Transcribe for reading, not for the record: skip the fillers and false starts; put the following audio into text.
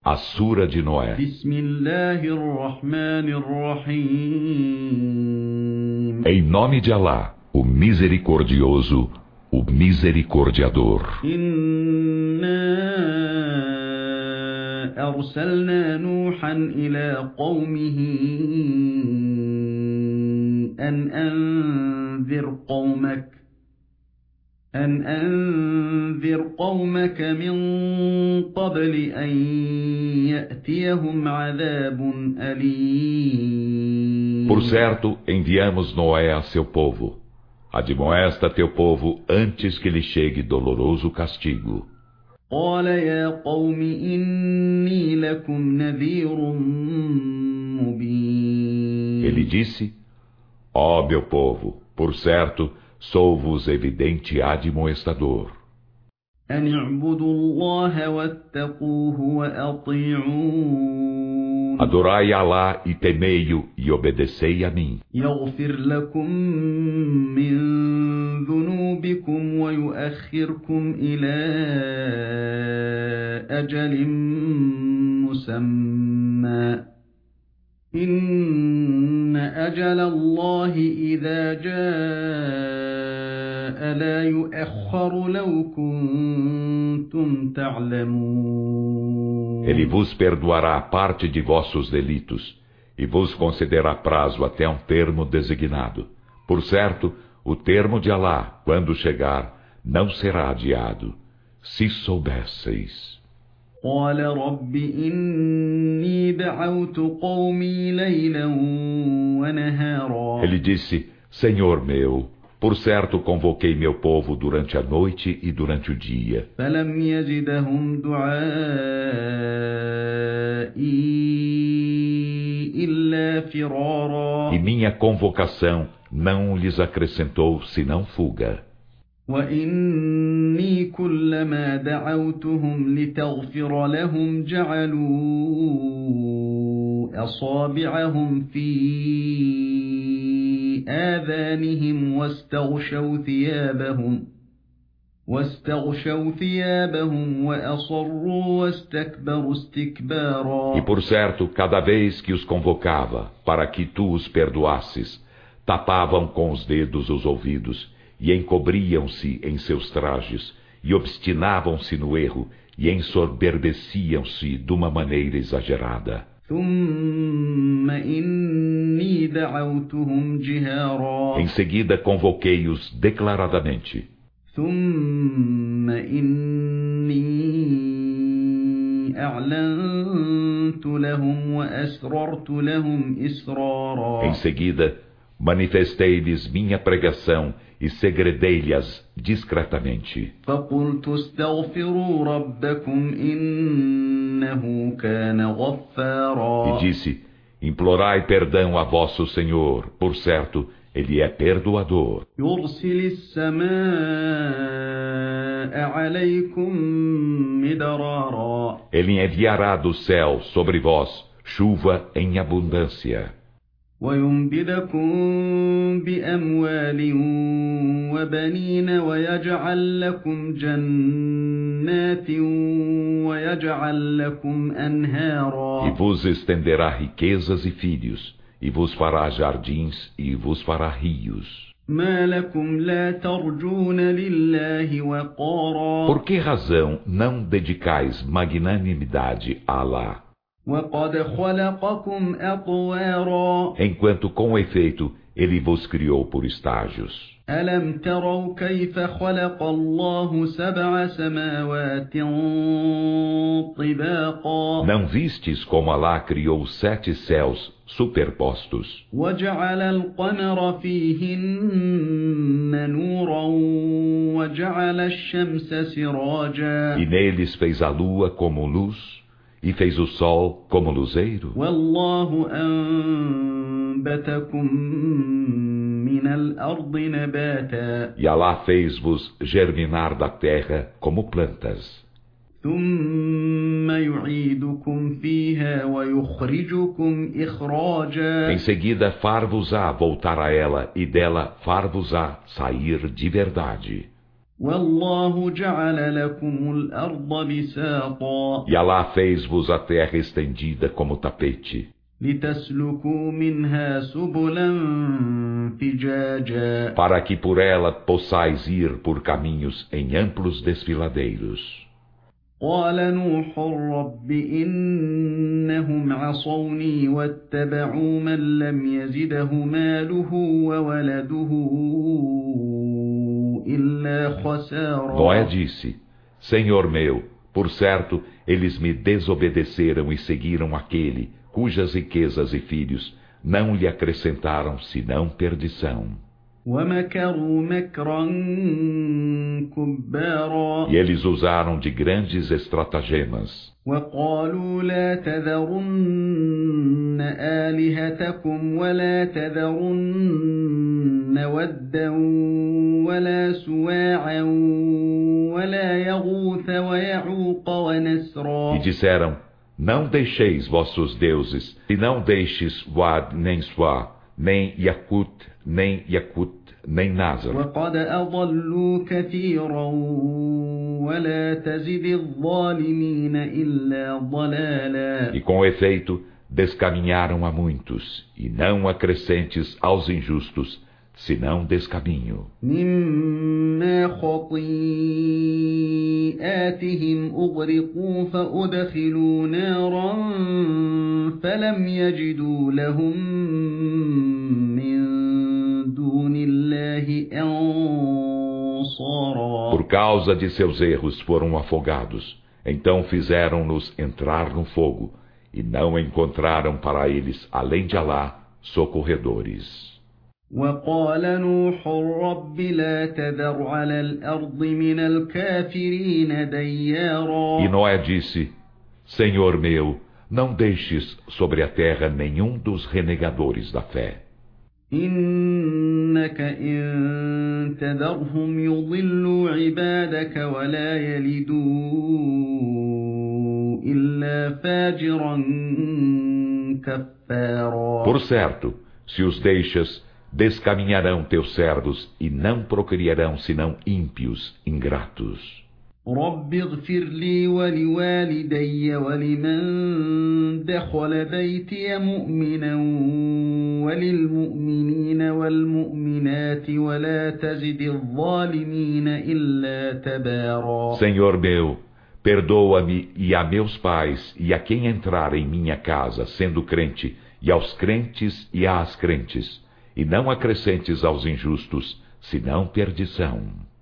A Sura de Noé. Em nome de Alá, o Misericordioso, o Misericordiador. أرسلنا نوحا إلى قومه أن أنذر قومك من قبل أن يأتيهم عذاب أليم. Por certo, enviamos Noé a seu povo. Admoesta teu povo antes que lhe chegue doloroso castigo. قال يا قوم إني لكم نذير مبين. Ele disse: Ó meu povo, por certo, sou-vos evidente admoestador. أن اعبدوا الله واتقوه وأطيعون. Adorai Alá e temei-o e obedecei a mim. يغفر لكم من ذنوبكم ويؤخركم إلى أجل مسمى إن أجل الله إذا جاء لا يؤخر لو كنتم تعلمون. Ele vos perdoará parte de vossos delitos e vos concederá prazo até um termo designado. Por certo, o termo de Alá, quando chegar, não será adiado, se soubesseis. قال رب إني دعوت قومي ليلا ونهارا. Ele disse: Senhor meu, por certo convoquei meu povo durante a noite e durante o dia. فلم يزدهم دعائي إلا فرارا. E minha convocação não lhes acrescentou senão fuga. وإني كلما دعوتهم لتغفر لهم جعلوا أصابعهم في آذانهم واستغشوا ثيابهم وأصروا واستكبروا استكبارا. E por certo, cada vez que os convocava para que tu os perdoasses, tapavam com os dedos os ouvidos e encobriam-se em seus trajes, e obstinavam-se no erro, e ensoberbeciam-se de uma maneira exagerada. Em seguida convoquei-os declaradamente. Em seguida manifestei-lhes minha pregação e segredei-lhes discretamente. E disse: implorai perdão a vosso Senhor, por certo, Ele é perdoador. Ele enviará do céu sobre vós chuva em abundância. ويمددكم بأموال وبنين ويجعل لكم جنات ويجعل لكم أنهارا. E vos estenderá riquezas e filhos, e vos fará jardins e vos fará rios. ما لكم لا ترجون لله وقارا. Por que razão não dedicais magnanimidade a Alá? وقد خلقكم أطوارا. Enquanto com efeito ele vos criou por estágios. ألم تروا كيف خلق الله سبع سماوات طباقا. Não vistes como Alá criou 7 céus superpostos. وجعل القمر فيهن نورا وجعل الشمس سراجا. E neles fez a lua como luz, e fez o sol como luzeiro. والله أنبتكم من الأرض نباتا. E Alá fez-vos germinar da terra como plantas. ثم يعيدكم فيها ويخرجكم إخراجا. Em seguida far-vos-á voltar a ela, e dela far-vos-á sair de verdade. والله جعل لكم الأرض بساطا E Alá fez-vos a terra estendida como tapete, لتسلكوا منها سبلا فجاجا para que por ela possais ir por caminhos em amplos desfiladeiros. قال نوح رب إنهم عصوني واتبعوا من لم يزده ماله وولده إلا Noé خسارا. disse: Senhor meu, por certo, eles me desobedeceram e seguiram aquele cujas riquezas e filhos não lhe acrescentaram senão perdição. ومكروا مكرا كبارا E eles usaram de grandes estratagemas. وقالوا لا تذرن آلهتكم ولا تذرن ودا ولا سواعا ولا يغوث ويعوق E ونسرا. disseram: Não deixeis vossos deuses, e não deixes Wad, nem Suá, nem Yakut, nem Nazar. وقد أضلوا كثيرا ولا تزد الظالمين إلا ضلالا. E com efeito, descaminharam a muitos, e não acrescentes aos injustos, senão descaminho. مما خطيئاتهم أغرقوا فأدخلوا نارا فلم يجدوا لهم من دون الله أنصارا. Por causa de seus erros foram afogados, então fizeram-nos entrar no fogo, e não encontraram para eles, além de Alá, socorredores. وقال نوح رب لا تذر على الأرض من الكافرين ديارا. E Noé disse: Senhor meu, não deixes sobre a terra nenhum dos renegadores da fé. إنك إن تذرهم يضلوا عبادك ولا يلدوا إلا فاجرا كفارا. Por certo, se os deixas, descaminharão teus servos e não procriarão senão ímpios, ingratos. رب اغفر لي ولوالدي ولمن دخل بيتي مؤمنا وللمؤمنين والمؤمنات ولا تزد الظالمين إلا تبارا. Senhor meu, perdoa-me e a meus pais e a quem entrar em minha casa sendo crente, e aos crentes e às crentes, e não acrescentes aos injustos, senão perdição.